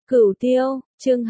Cửu Tiêu, chương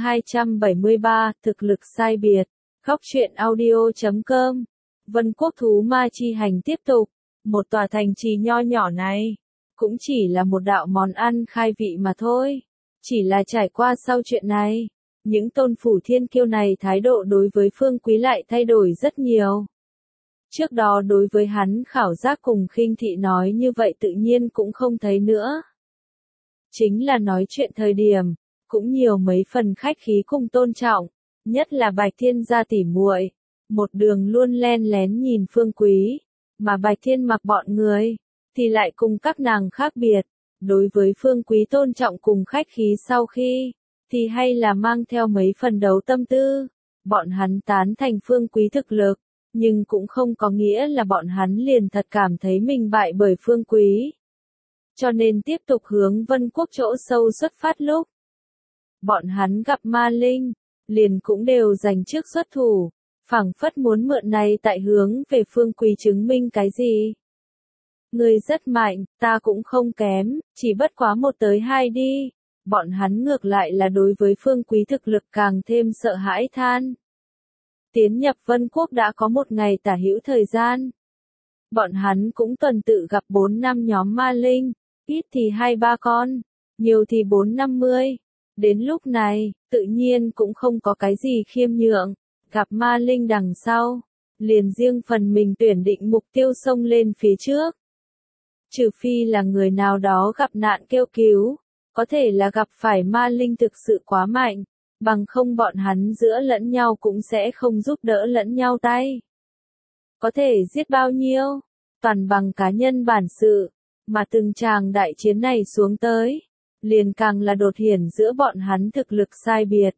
273, thực lực sai biệt. Góc truyện audio.com. Vân Quốc thú ma chi hành tiếp tục. Một tòa thành trì nho nhỏ này, cũng chỉ là một đạo món ăn khai vị mà thôi. Chỉ là trải qua sau chuyện này, những tôn phủ thiên kiêu này thái độ đối với Phương Quý lại thay đổi rất nhiều. Trước đó đối với hắn khảo giác cùng khinh thị nói như vậy tự nhiên cũng không thấy nữa. Chính là nói chuyện thời điểm, cũng nhiều mấy phần khách khí cùng tôn trọng, nhất là Bạch Thiên gia tỉ muội, một đường luôn len lén nhìn Phương Quý, mà Bạch Thiên mặc bọn người, thì lại cùng các nàng khác biệt, đối với Phương Quý tôn trọng cùng khách khí sau khi, thì hay là mang theo mấy phần đấu tâm tư, bọn hắn tán thành Phương Quý thực lực, nhưng cũng không có nghĩa là bọn hắn liền thật cảm thấy mình bại bởi Phương Quý. Cho nên tiếp tục hướng Vân Quốc chỗ sâu xuất phát lúc bọn hắn gặp ma linh, liền cũng đều giành trước xuất thủ, phảng phất muốn mượn này tại hướng về Phương Quý chứng minh cái gì. Ngươi rất mạnh, ta cũng không kém, chỉ bất quá 1 tới 2 đi. Bọn hắn ngược lại là đối với Phương Quý thực lực càng thêm sợ hãi than. Tiến nhập Vân Quốc đã có 1 ngày tả hữu thời gian. Bọn hắn cũng tuần tự gặp 4-5 nhóm ma linh, ít thì 2-3 con, nhiều thì 4-50. Đến lúc này, tự nhiên cũng không có cái gì khiêm nhượng, gặp ma linh đằng sau, liền riêng phần mình tuyển định mục tiêu xông lên phía trước. Trừ phi là người nào đó gặp nạn kêu cứu, có thể là gặp phải ma linh thực sự quá mạnh, bằng không bọn hắn giữa lẫn nhau cũng sẽ không giúp đỡ lẫn nhau tay. Có thể giết bao nhiêu, toàn bằng cá nhân bản sự, mà từng tràng đại chiến này xuống tới, liền càng là đột hiển giữa bọn hắn thực lực sai biệt.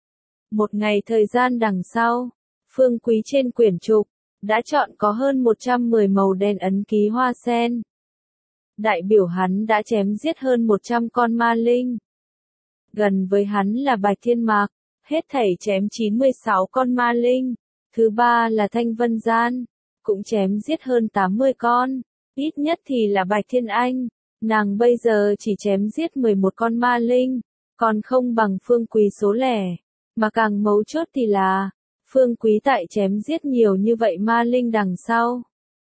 1 ngày thời gian đằng sau, Phương Quý trên quyển trục, đã chọn có hơn 110 màu đen ấn ký hoa sen. Đại biểu hắn đã chém giết hơn 100 con ma linh. Gần với hắn là Bạch Thiên Mạc, hết thảy chém 96 con ma linh. Thứ 3 là Thanh Vân Gian, cũng chém giết hơn 80 con. Ít nhất thì là Bạch Thiên Anh, nàng bây giờ chỉ chém giết 11 con ma linh, còn không bằng Phương Quý số lẻ. Mà càng mấu chốt thì là, Phương Quý tại chém giết nhiều như vậy ma linh đằng sau.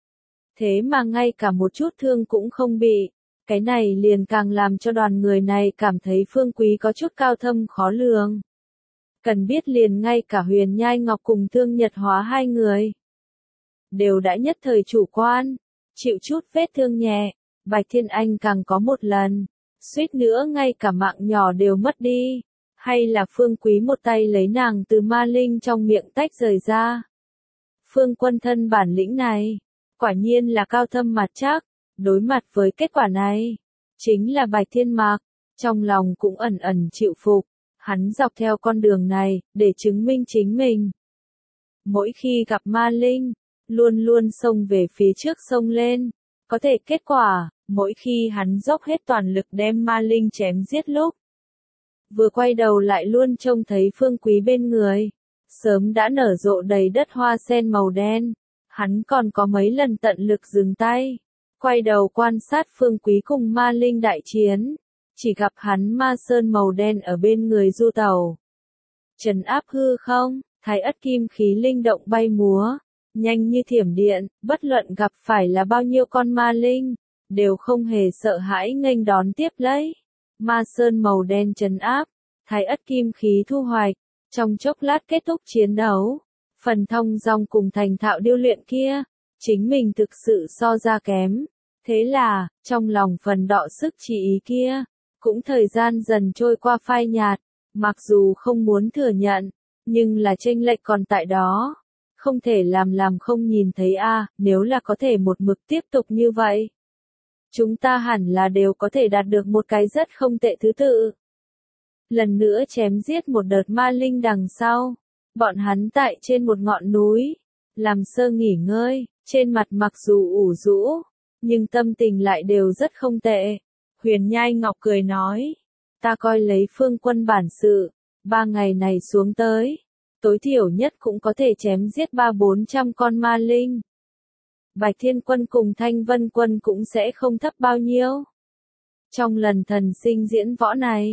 Thế mà ngay cả một chút thương cũng không bị, cái này liền càng làm cho đoàn người này cảm thấy Phương Quý có chút cao thâm khó lường. Cần biết liền ngay cả Huyền Nhai Ngọc cùng Thương Nhật Hóa 2 người, đều đã nhất thời chủ quan, chịu chút vết thương nhẹ. Bạch Thiên Anh càng có 1 lần, suýt nữa ngay cả mạng nhỏ đều mất đi, hay là Phương Quý một tay lấy nàng từ ma linh trong miệng tách rời ra. Phương Quân thân bản lĩnh này, quả nhiên là cao thâm mặt chắc, đối mặt với kết quả này, chính là Bạch Thiên Mạc, trong lòng cũng ẩn ẩn chịu phục, hắn dọc theo con đường này, để chứng minh chính mình. Mỗi khi gặp ma linh, luôn luôn xông về phía trước xông lên, có thể kết quả, mỗi khi hắn dốc hết toàn lực đem ma linh chém giết lúc, vừa quay đầu lại luôn trông thấy Phương Quý bên người, sớm đã nở rộ đầy đất hoa sen màu đen. Hắn còn có mấy lần tận lực dừng tay, quay đầu quan sát Phương Quý cùng ma linh đại chiến, chỉ gặp hắn ma sơn màu đen ở bên người du tàu. Trấn áp hư không, thái ất kim khí linh động bay múa, nhanh như thiểm điện, bất luận gặp phải là bao nhiêu con ma linh, đều không hề sợ hãi nghênh đón tiếp lấy. Ma sơn màu đen trấn áp, thái ất kim khí thu hoạch, trong chốc lát kết thúc chiến đấu. Phần thông dong cùng thành thạo điêu luyện kia, chính mình thực sự so ra kém. Thế là, trong lòng phần đọ sức chỉ ý kia, cũng thời gian dần trôi qua phai nhạt, mặc dù không muốn thừa nhận, nhưng là chênh lệch còn tại đó. Không thể làm không nhìn thấy nếu là có thể một mực tiếp tục như vậy. Chúng ta hẳn là đều có thể đạt được một cái rất không tệ thứ tự. Lần nữa chém giết một đợt ma linh đằng sau. Bọn hắn tại trên một ngọn núi, làm sơ nghỉ ngơi, trên mặt mặc dù ủ rũ, nhưng tâm tình lại đều rất không tệ. Huyền Nhai Ngọc cười nói, ta coi lấy Phương Quân bản sự, 3 ngày này xuống tới, tối thiểu nhất cũng có thể chém giết 300-400 con ma linh. Bạch Thiên Quân cùng Thanh Vân Quân cũng sẽ không thấp bao nhiêu. Trong lần thần sinh diễn võ này,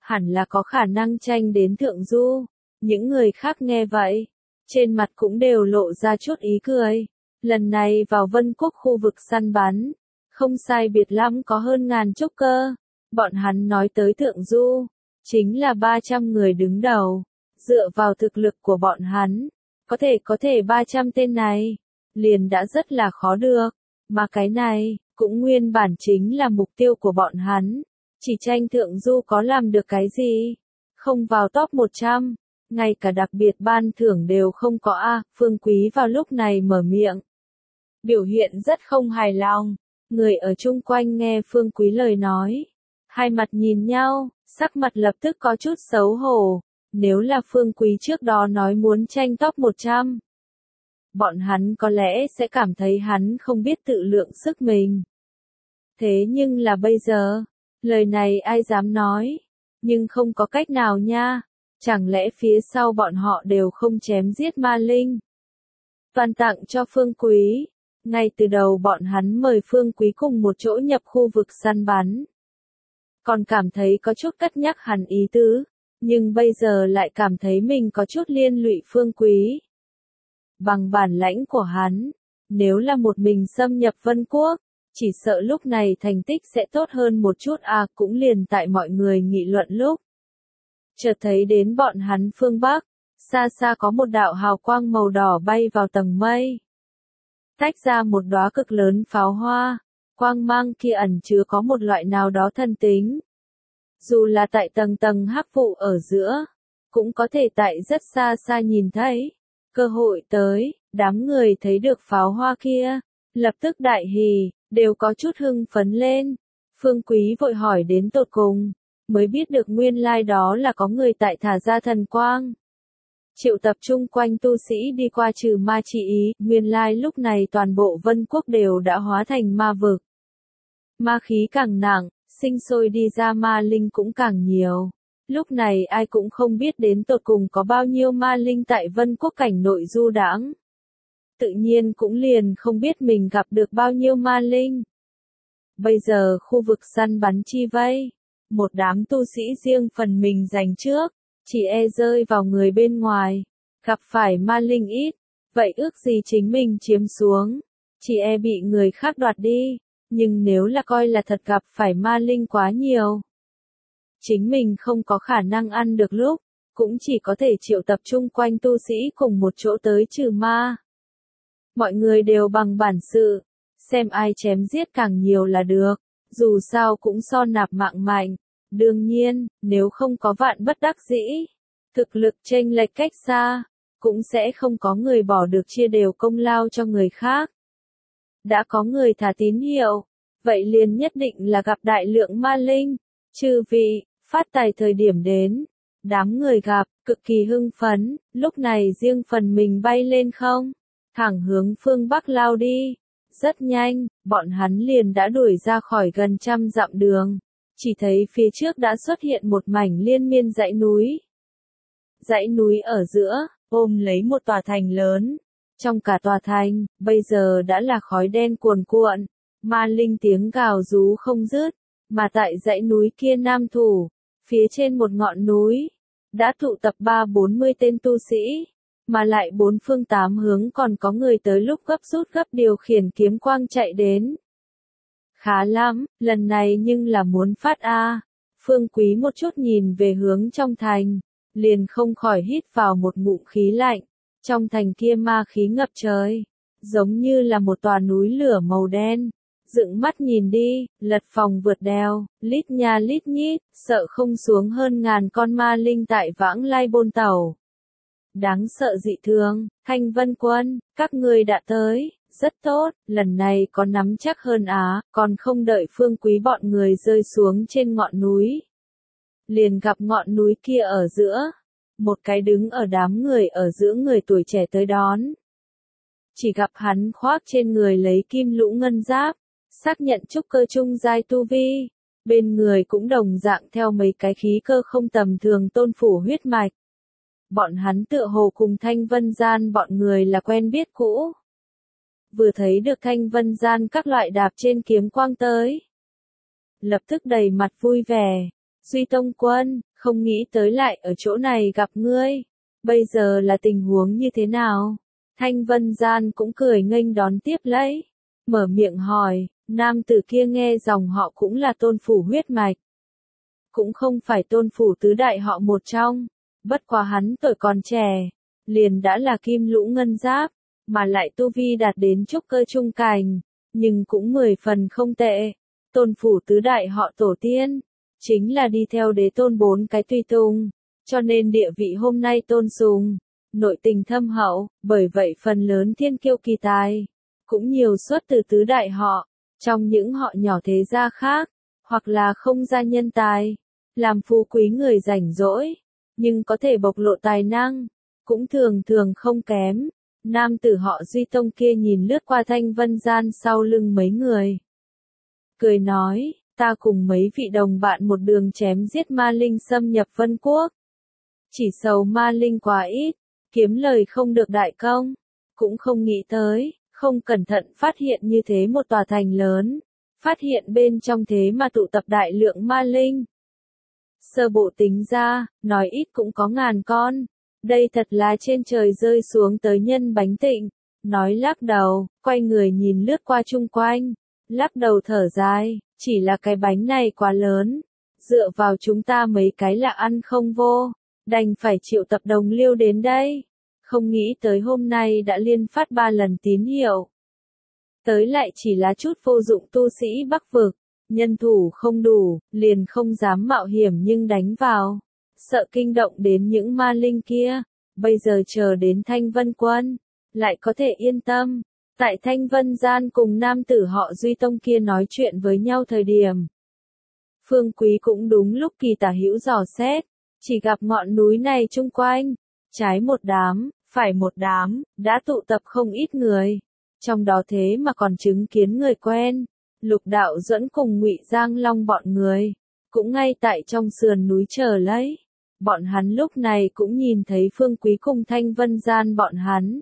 hẳn là có khả năng tranh đến thượng du. Những người khác nghe vậy, trên mặt cũng đều lộ ra chút ý cười. Lần này vào Vân Quốc khu vực săn bắn, không sai biệt lắm có hơn ngàn trúc cơ. Bọn hắn nói tới thượng du, chính là 300 người đứng đầu. Dựa vào thực lực của bọn hắn, có thể 300 tên này, liền đã rất là khó được. Mà cái này, cũng nguyên bản chính là mục tiêu của bọn hắn. Chỉ tranh thượng du có làm được cái gì? Không vào top 100, ngay cả đặc biệt ban thưởng đều không có a. Phương Quý vào lúc này mở miệng. Biểu hiện rất không hài lòng. Người ở chung quanh nghe Phương Quý lời nói. Hai mặt nhìn nhau, sắc mặt lập tức có chút xấu hổ. Nếu là Phương Quý trước đó nói muốn tranh top 100, bọn hắn có lẽ sẽ cảm thấy hắn không biết tự lượng sức mình. Thế nhưng là bây giờ, lời này ai dám nói, nhưng không có cách nào nha, chẳng lẽ phía sau bọn họ đều không chém giết ma linh. Toàn tặng cho Phương Quý, ngay từ đầu bọn hắn mời Phương Quý cùng một chỗ nhập khu vực săn bắn. Còn cảm thấy có chút cất nhắc hẳn ý tứ, nhưng bây giờ lại cảm thấy mình có chút liên lụy Phương Quý. Bằng bản lãnh của hắn, nếu là một mình xâm nhập Vân Quốc, chỉ sợ lúc này thành tích sẽ tốt hơn một chút cũng liền tại mọi người nghị luận lúc. Chợt thấy đến bọn hắn phương Bắc, xa xa có một đạo hào quang màu đỏ bay vào tầng mây. Tách ra một đóa cực lớn pháo hoa, quang mang kia ẩn chứa có một loại nào đó thần tính. Dù là tại tầng tầng hắc vụ ở giữa, cũng có thể tại rất xa xa nhìn thấy. Cơ hội tới, đám người thấy được pháo hoa kia, lập tức đại hỉ, đều có chút hưng phấn lên. Phương Quý vội hỏi đến tột cùng, mới biết được nguyên lai đó là có người tại thả ra thần quang. Triệu tập trung quanh tu sĩ đi qua trừ ma trị ý, nguyên lai lúc này toàn bộ Vân Quốc đều đã hóa thành ma vực. Ma khí càng nặng, sinh sôi đi ra ma linh cũng càng nhiều. Lúc này ai cũng không biết đến tột cùng có bao nhiêu ma linh tại Vân Quốc cảnh nội du đãng. Tự nhiên cũng liền không biết mình gặp được bao nhiêu ma linh. Bây giờ khu vực săn bắn chi vây, một đám tu sĩ riêng phần mình giành trước, chỉ e rơi vào người bên ngoài, gặp phải ma linh ít, vậy ước gì chính mình chiếm xuống, chỉ e bị người khác đoạt đi, nhưng nếu là coi là thật gặp phải ma linh quá nhiều, chính mình không có khả năng ăn được lúc, cũng chỉ có thể triệu tập trung quanh tu sĩ cùng một chỗ tới trừ ma. Mọi người đều bằng bản sự, xem ai chém giết càng nhiều là được, dù sao cũng so nạp mạng mạnh. Đương nhiên, nếu không có vạn bất đắc dĩ, thực lực chênh lệch cách xa, cũng sẽ không có người bỏ được chia đều công lao cho người khác. Đã có người thả tín hiệu, vậy liền nhất định là gặp đại lượng ma linh. Chư vị, phát tài thời điểm đến, đám người gặp, cực kỳ hưng phấn, lúc này riêng phần mình bay lên không, thẳng hướng phương Bắc lao đi. Rất nhanh, bọn hắn liền đã đuổi ra khỏi gần 100 dặm đường. Chỉ thấy phía trước đã xuất hiện một mảnh liên miên dãy núi. Dãy núi ở giữa, ôm lấy một tòa thành lớn. Trong cả tòa thành, bây giờ đã là khói đen cuồn cuộn, ma linh tiếng gào rú không dứt, mà tại dãy núi kia nam thủ, phía trên một ngọn núi, đã tụ tập 30-40 tên tu sĩ, mà lại bốn phương tám hướng còn có người tới lúc gấp rút gấp điều khiển kiếm quang chạy đến. Khá lắm, lần này nhưng là muốn phát Phương Quý một chút nhìn về hướng trong thành, liền không khỏi hít vào một ngụm khí lạnh. Trong thành kia ma khí ngập trời, giống như là một tòa núi lửa màu đen. Dựng mắt nhìn đi, lật phòng vượt đèo, lít nha lít nhít, sợ không xuống hơn ngàn con ma linh tại vãng lai bôn tàu. Đáng sợ dị thường, Thanh Vân Quân, các ngươi đã tới. Rất tốt, lần này có nắm chắc hơn còn không đợi Phương Quý bọn người rơi xuống trên ngọn núi. Liền gặp ngọn núi kia ở giữa, một cái đứng ở đám người ở giữa người tuổi trẻ tới đón. Chỉ gặp hắn khoác trên người lấy kim lũ ngân giáp, xác nhận trúc cơ trung giai tu vi, bên người cũng đồng dạng theo mấy cái khí cơ không tầm thường tôn phủ huyết mạch. Bọn hắn tựa hồ cùng Thanh Vân Gian bọn người là quen biết cũ. Vừa thấy được Thanh Vân Gian các loại đạp trên kiếm quang tới, lập tức đầy mặt vui vẻ. Duy Tông Quân, không nghĩ tới lại ở chỗ này gặp ngươi. Bây giờ là tình huống như thế nào? Thanh Vân Gian cũng cười nghênh đón tiếp lấy. Mở miệng hỏi, nam tử kia nghe dòng họ cũng là tôn phủ huyết mạch. Cũng không phải tôn phủ tứ đại họ một trong. Bất quá hắn tuổi còn trẻ. Liền đã là kim lũ ngân giáp. Mà lại tu vi đạt đến trúc cơ trung cảnh. Nhưng cũng 10 phần không tệ. Tôn phủ tứ đại họ tổ tiên. Chính là đi theo đế tôn 4 cái tùy tùng. Cho nên địa vị hôm nay tôn sùng. Nội tình thâm hậu, bởi vậy phần lớn thiên kiêu kỳ tài. Cũng nhiều xuất từ tứ đại họ. Trong những họ nhỏ thế gia khác. Hoặc là không gia nhân tài. Làm phú quý người rảnh rỗi. Nhưng có thể bộc lộ tài năng. Cũng thường thường không kém. Nam tử họ Duy Tông kia nhìn lướt qua Thanh Vân Gian sau lưng mấy người. Cười nói, ta cùng mấy vị đồng bạn một đường chém giết ma linh xâm nhập Vân Quốc. Chỉ sầu ma linh quá ít, kiếm lời không được đại công. Cũng không nghĩ tới, không cẩn thận phát hiện như thế một tòa thành lớn. Phát hiện bên trong thế mà tụ tập đại lượng ma linh. Sơ bộ tính ra, nói ít cũng có ngàn con. Đây thật là trên trời rơi xuống tới nhân bánh tịnh. Nói lắc đầu, quay người nhìn lướt qua chung quanh. Lắc đầu thở dài, chỉ là cái bánh này quá lớn. Dựa vào chúng ta mấy cái là ăn không vô. Đành phải triệu tập đồng liêu đến đây. Không nghĩ tới hôm nay đã liên phát 3 lần tín hiệu. Tới lại chỉ là chút vô dụng tu sĩ Bắc vực. Nhân thủ không đủ, liền không dám mạo hiểm nhưng đánh vào. Sợ kinh động đến những ma linh kia. Bây giờ chờ đến Thanh Vân Quân. Lại có thể yên tâm. Tại Thanh Vân Gian cùng nam tử họ Duy Tông kia nói chuyện với nhau thời điểm. Phương Quý cũng đúng lúc kỳ tả hữu dò xét. Chỉ gặp ngọn núi này chung quanh. Trái một đám, phải một đám, đã tụ tập không ít người. Trong đó thế mà còn chứng kiến người quen. Lục Đạo Duẫn cùng Ngụy Giang Long bọn người. Cũng ngay tại trong sườn núi chờ lấy. Bọn hắn lúc này cũng nhìn thấy Phương Quý cùng Thanh Vân Gian bọn hắn.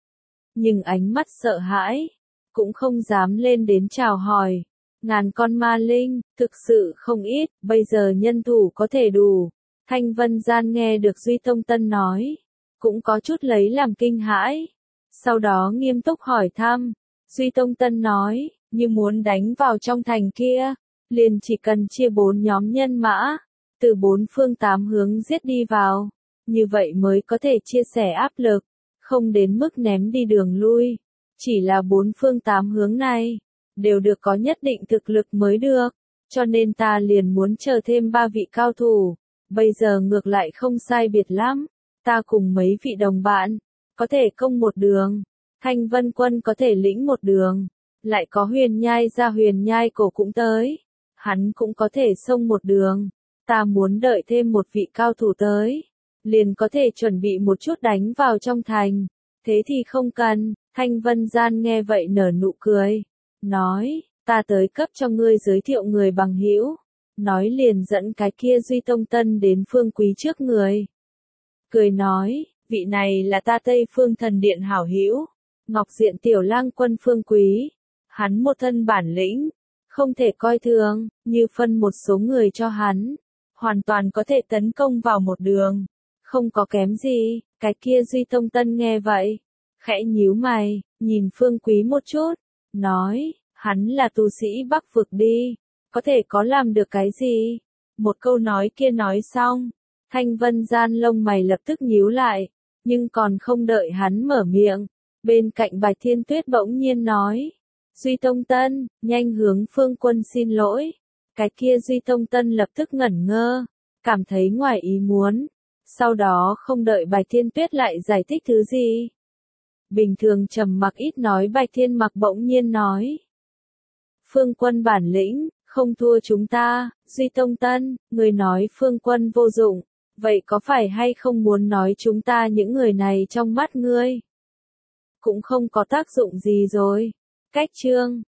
Nhưng ánh mắt sợ hãi. Cũng không dám lên đến chào hỏi. Ngàn con ma linh, thực sự không ít, bây giờ nhân thủ có thể đủ. Thanh Vân Gian nghe được Duy Tông Tân nói. Cũng có chút lấy làm kinh hãi. Sau đó nghiêm túc hỏi thăm. Duy Tông Tân nói, như muốn đánh vào trong thành kia. Liền chỉ cần chia 4 nhóm nhân mã. Từ 4 phương 8 hướng giết đi vào. Như vậy mới có thể chia sẻ áp lực. Không đến mức ném đi đường lui. Chỉ là 4 phương 8 hướng này. Đều được có nhất định thực lực mới được. Cho nên ta liền muốn chờ thêm 3 vị cao thủ. Bây giờ ngược lại không sai biệt lắm. Ta cùng mấy vị đồng bạn. Có thể công một đường. Thanh Vân Quân có thể lĩnh một đường. Lại có Huyền Nhai ra Huyền Nhai cổ cũng tới. Hắn cũng có thể xông một đường. Ta muốn đợi thêm một vị cao thủ tới. Liền có thể chuẩn bị một chút đánh vào trong thành. Thế thì không cần. Thanh Vân Gian nghe vậy nở nụ cười. Nói, ta tới cấp cho ngươi giới thiệu người bằng hữu. Nói liền dẫn cái kia Duy Tông Tân đến Phương Quý trước người. Cười nói, vị này là ta Tây Phương Thần Điện hảo hữu. Ngọc Diện Tiểu Lang Quân Phương Quý. Hắn một thân bản lĩnh. Không thể coi thường, như phân một số người cho hắn. Hoàn toàn có thể tấn công vào một đường. Không có kém gì, cái kia Duy Tông Tân nghe vậy. Khẽ nhíu mày, nhìn Phương Quý một chút. Nói, hắn là tu sĩ Bắc vực đi. Có thể có làm được cái gì? Một câu nói kia nói xong. Thanh Vân Gian lông mày lập tức nhíu lại. Nhưng còn không đợi hắn mở miệng. Bên cạnh Bạch Thiên Tuyết bỗng nhiên nói. Duy Tông Tân, nhanh hướng Phương Quân xin lỗi. Cái kia Duy Tông Tân lập tức ngẩn ngơ. Cảm thấy ngoài ý muốn. Sau đó không đợi Bạch Thiên Tuyết lại giải thích thứ gì. Bình thường trầm mặc ít nói Bạch Thiên Mặc bỗng nhiên nói. Phương Quân bản lĩnh, không thua chúng ta. Duy Tông Tân, người nói Phương Quân vô dụng. Vậy có phải hay không muốn nói chúng ta những người này trong mắt ngươi? Cũng không có tác dụng gì rồi. Cách chương